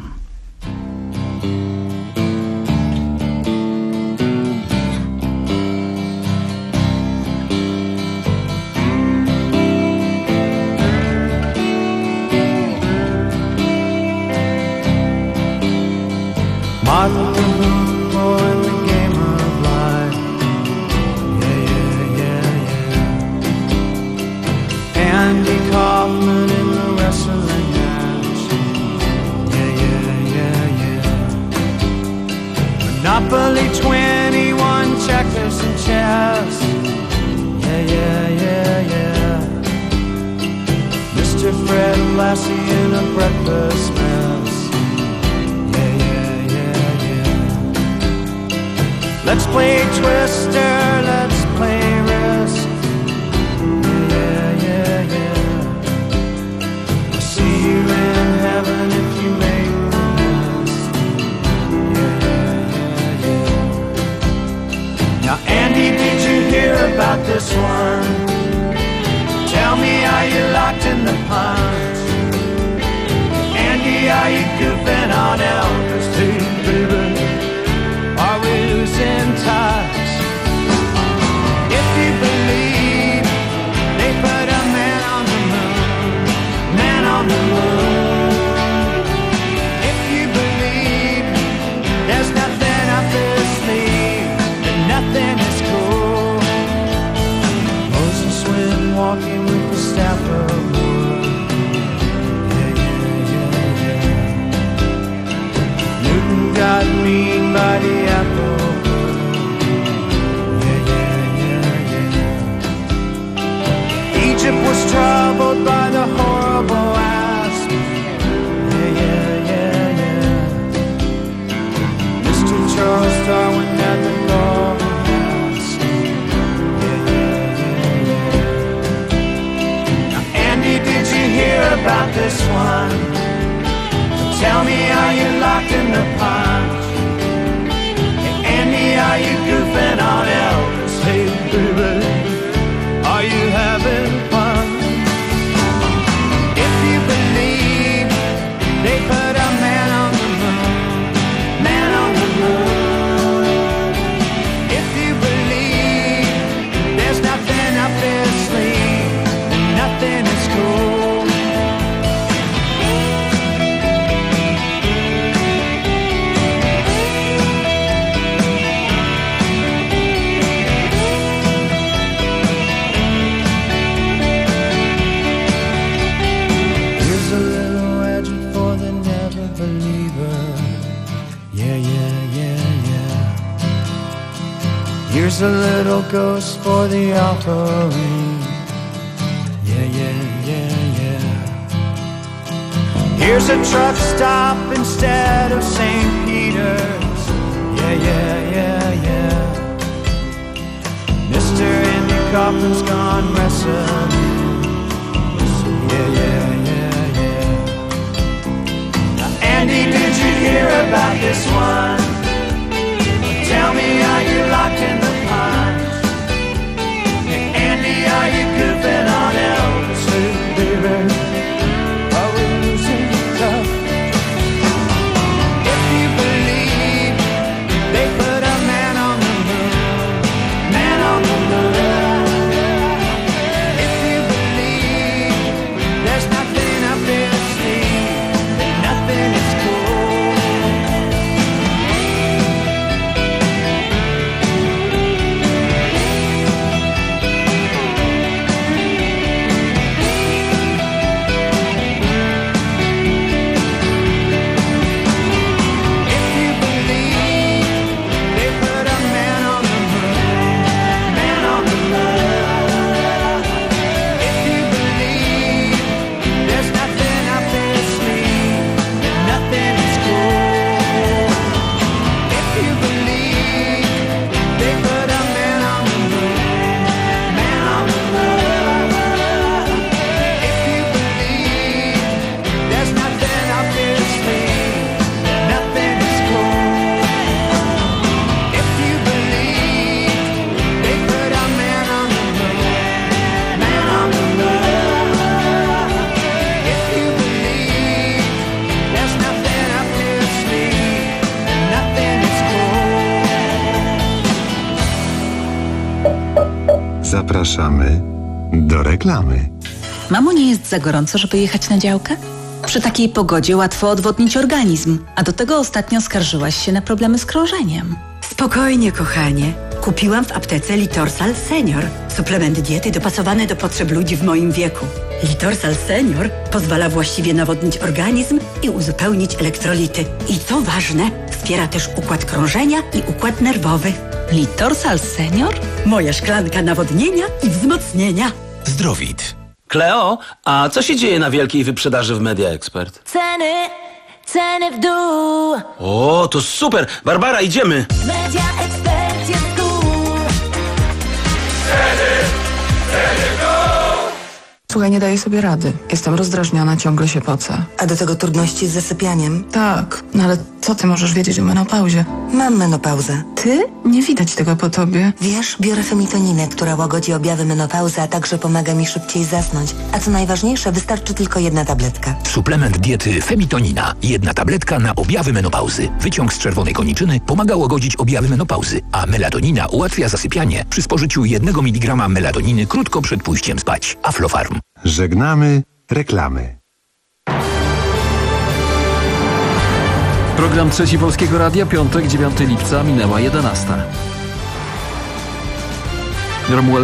Martin Limbo in the game of life. Yeah, yeah, yeah, yeah. Andy Kaufman in the wrestling match. Yeah, yeah, yeah, yeah. Monopoly twenty-one, checkers and chess. Yeah, yeah, yeah, yeah. Mister Fred Lassie in a breakfast mess. Let's play Twister, let's play Risk. Yeah, yeah, yeah. I'll see you in heaven if you make the list. Yeah, yeah, yeah, yeah. Now, Andy, did you hear about this one? Tell me, are you locked in the punch? Andy, are you goofing on Elvis too, baby? Are we losing touch? If you believe they put a man on the moon, man on the moon. If you believe there's nothing up their sleeve, then nothing is cool. Moses went walking with the staff of wood. Yeah, yeah, yeah, yeah. Here's a little ghost for the offering. Yeah, yeah, yeah, yeah. Here's a truck stop instead of Saint Peter's. Yeah, yeah, yeah, yeah. Mister Andy Kaufman's gone wrestling. Yeah, yeah, yeah, yeah. Now, Andy, did you hear about this one? Tell me, are you locked in the pines? Hey, Andy, are you goofing on Elvis? Hey, baby, are we losing tough? If you believe they put a man on the moon, man on the moon. If you believe there's nothing up their sleeve, then nothing is cool. Zapraszamy do reklamy. Mamo, nie jest za gorąco, żeby jechać na działkę? Przy takiej pogodzie łatwo odwodnić organizm, a do tego ostatnio skarżyłaś się na problemy z krążeniem. Spokojnie, kochanie. Kupiłam w aptece Litorsal Senior. Suplement diety dopasowany do potrzeb ludzi w moim wieku. Litorsal Senior pozwala właściwie nawodnić organizm i uzupełnić elektrolity. I co ważne, wspiera też układ krążenia i układ nerwowy. Litorsal Senior? Moja szklanka nawodnienia i wzmocnienia. Zdrowit. Kleo, a co się dzieje na wielkiej wyprzedaży w Media Expert? Ceny, ceny w dół. O, to super! Barbara, idziemy! Media Expert jest cool. Ceny, ceny w dół. Słuchaj, nie daję sobie rady. Jestem rozdrażniona, ciągle się pocę. A do tego trudności z zasypianiem? Tak, no ale co ty możesz wiedzieć o menopauzie? Mam menopauzę. Ty? Nie widać tego po tobie. Wiesz, biorę femitoninę, która łagodzi objawy menopauzy, a także pomaga mi szybciej zasnąć. A co najważniejsze, wystarczy tylko jedna tabletka. Suplement diety Femitonina. Jedna tabletka na objawy menopauzy. Wyciąg z czerwonej koniczyny pomaga łagodzić objawy menopauzy, a melatonina ułatwia zasypianie przy spożyciu jednego miligrama melatoniny krótko przed pójściem spać. Aflofarm. Żegnamy reklamy. Program Trzeci Polskiego Radia, piątek, dziewiątego lipca, minęła jedenasta. Romuald